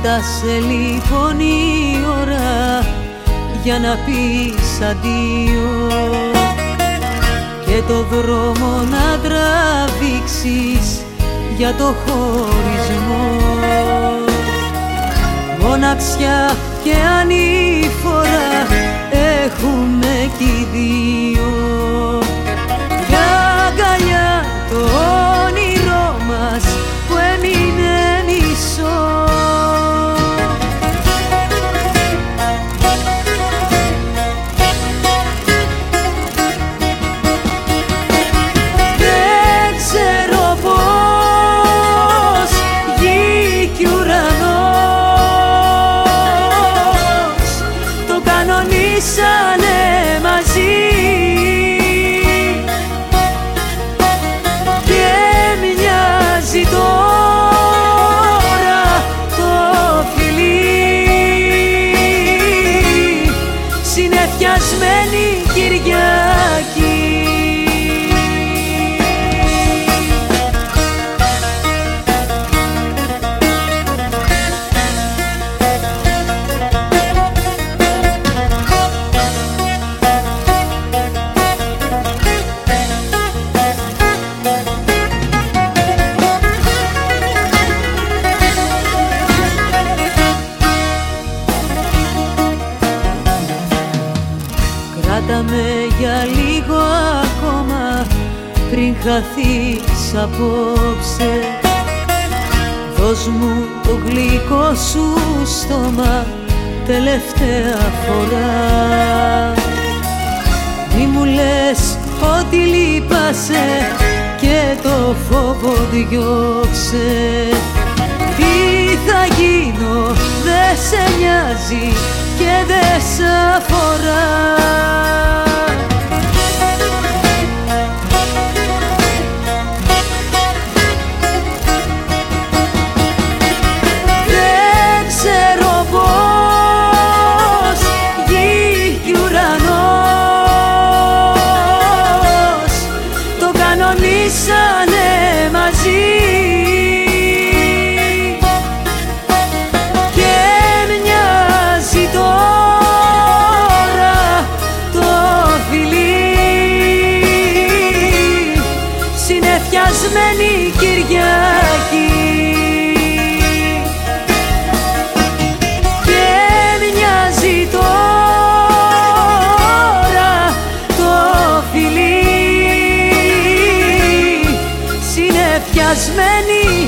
Φτάσε λοιπόν η ώρα για να πεις αντίο και το δρόμο να τραβήξεις για το χωρισμό. Μοναξιά και ανήφορα έχουμε κι οι δύο, κι αγκαλιά το όνειρό μας που έμεινε μισό. Συνεφιασμένη Κυριακή. Κράτα με για λίγο ακόμα πριν χαθείς απόψε. Δώσ' μου το γλυκό σου στόμα τελευταία φορά. Μη μου λες ότι λείπασαι και το φόβο διώξε. Τι θα γίνω δε σε νοιάζει και δε σ' αφορά. Δεν ξέρω πώς γη κι ουρανός το κανονίσανε μαζί. Συνεφιασμένη Κυριακή και μοιάζει τώρα το φιλί. Συνεφιασμένη